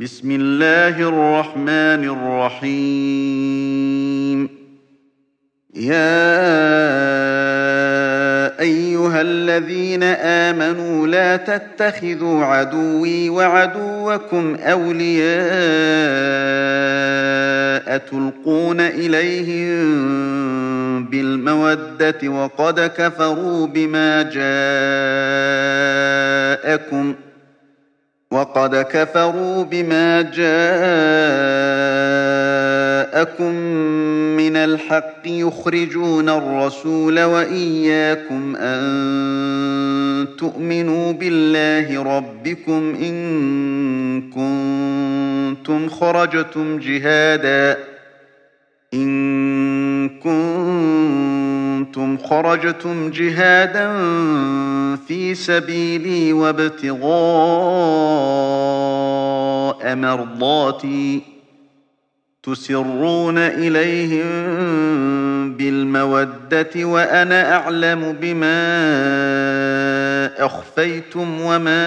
بسم الله الرحمن الرحيم. يا أيها الذين آمنوا لا تتخذوا عدوي وعدوكم أولياء تلقون إليهم بالمودة وقد كفروا بما جاءكم من الحق يخرجون الرسول وإياكم أن تؤمنوا بالله ربكم إن كنتم خرجتم جهادا في سبيلي وابتغاء مرضاتي تسرون إليهم بالمودة وأنا أعلم بما أخفيتم وما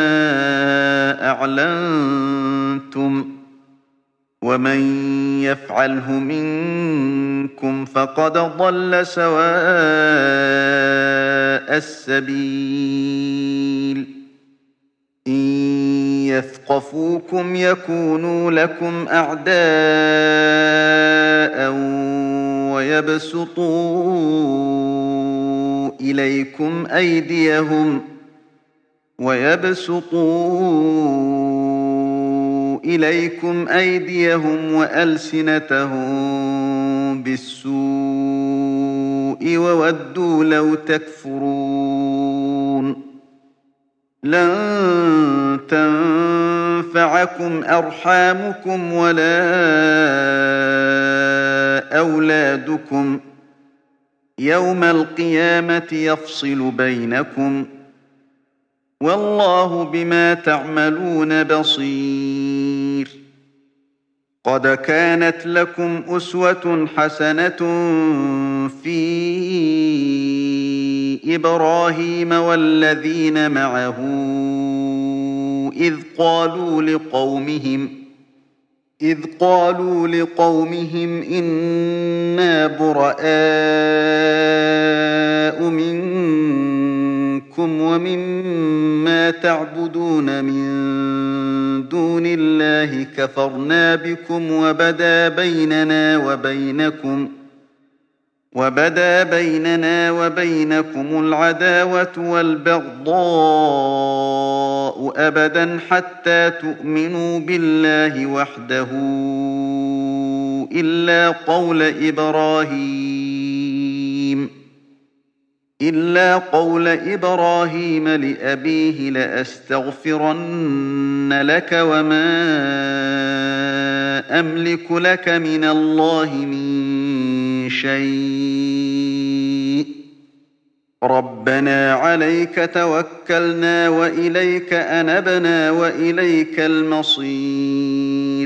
أعلنتم ومن يفعله منكم فقد ضل سواء السبيل. إن يثقفوكم يكونوا لكم أعداء ويبسطوا إليكم أيديهم وألسنتهم بالسوء وودوا لو تكفرون. لن تنفعكم أرحامكم ولا أولادكم يوم القيامة يفصل بينكم والله بما تعملون بصير. قد كانت لكم أسوة حسنة في إبراهيم والذين معه إذ قالوا لقومهم إنا براء منكم ومما تعبدون من دون الله كفرنا بكم وبدا بيننا وبينكم العداوة والبغضاء أبدا حتى تؤمنوا بالله وحده إلا قول إبراهيم لأبيه لأستغفرن لك وما أملك لك من الله من شيء ربنا عليك توكلنا وإليك أنبنا وإليك المصير.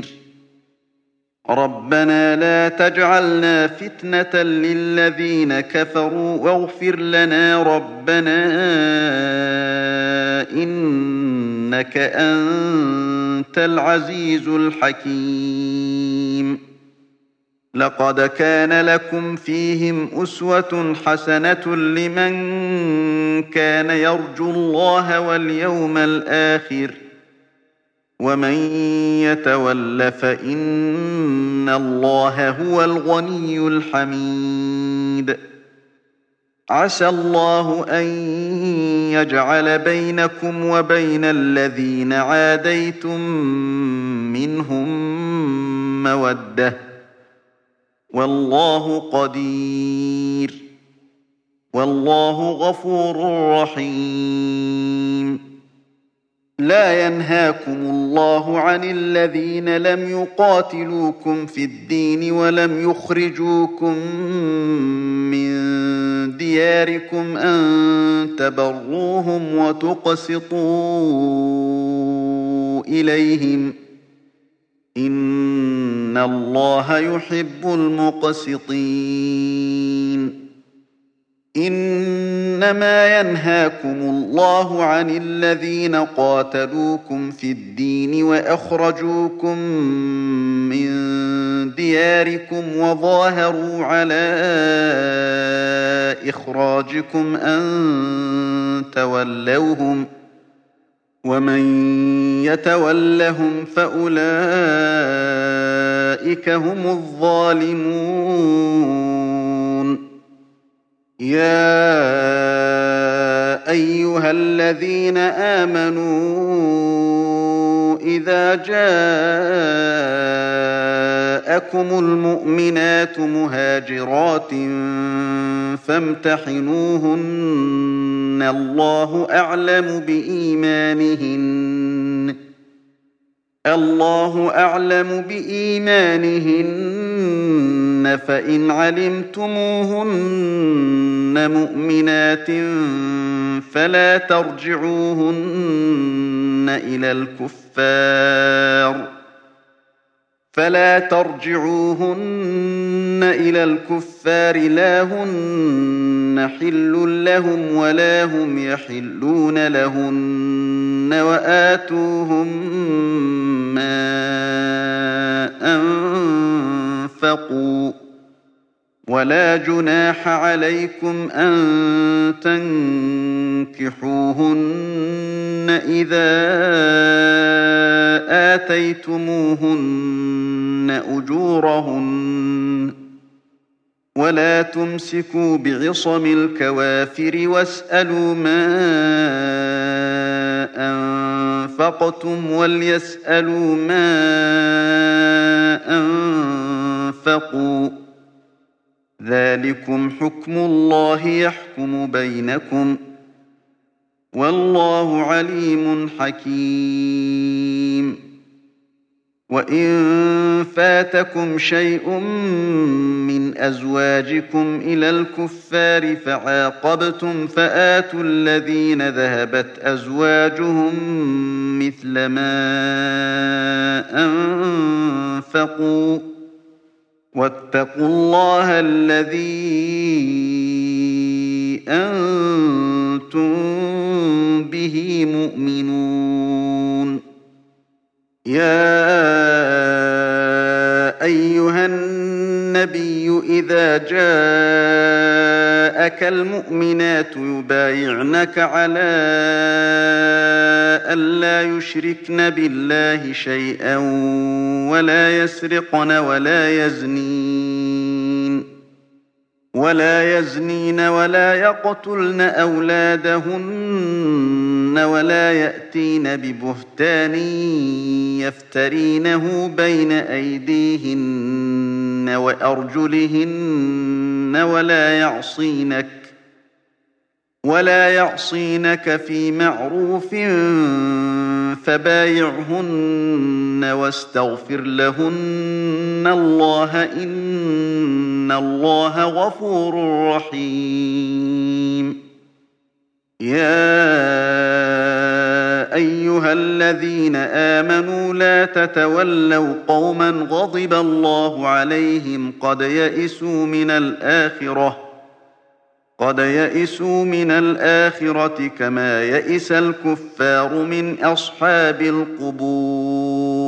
ربنا لا تجعلنا فتنة للذين كفروا واغفر لنا ربنا إنك أنت العزيز الحكيم. لقد كان لكم فيهم أسوة حسنة لمن كان يرجو الله واليوم الآخر ومن يتول فإن الله هو الغني الحميد. عسى الله أن يجعل بينكم وبين الذين عاديتم منهم مودة والله قدير والله غفور رحيم. لا ينهاكم الله عن الذين لم يقاتلوكم في الدين ولم يخرجوكم من دياركم أن تبروهم وتقسطوا إليهم إن الله يحب المقسطين. إنما ينهاكم الله عن الذين قاتلوكم في الدين وأخرجوكم من دياركم وظاهروا على إخراجكم أن تولوهم ومن يتولهم فأولئك هم الظالمون يا أيها الذين آمنوا إذا جاءكم المؤمنات مهاجرات فامتحنوهن الله أعلم بإيمانهن فإن علمتموهن مؤمنات فلا ترجعوهن إلى الكفار لا هن حل لهم ولا هم يحلون لهن وآتوهم ما أنفقوا ولا جناح عليكم أن تنكحوهن إذا آتيتموهن أجورهن ولا تمسكوا بعصم الكوافر واسألوا ما أنفقتم وليسألوا ما أنفقوا ذلكم حكم الله يحكم بينكم والله عليم حكيم وإن فاتكم شيء من أزواجكم إلى الكفار فعاقبتم فآتوا الذين ذهبت أزواجهم مثل ما أنفقوا واتقوا الله الذي أنتم به مؤمنون يا أيها النبي إذا جاءك المؤمنات يبايعنك على ألا يشركن بالله شيئا ولا يسرقن ولا يزنين ولا يقتلن أولادهن ولا يأتين ببهتان يفترينه بين أيديهن وأرجلهن ولا يعصينك في معروف فبايعهن واستغفر لهن الله إن الله غفور رحيم يا أيها الذين آمنوا لا تتولوا قوما غضب الله عليهم قد يئسوا من الآخرة كما يئس الكفار من أصحاب القبور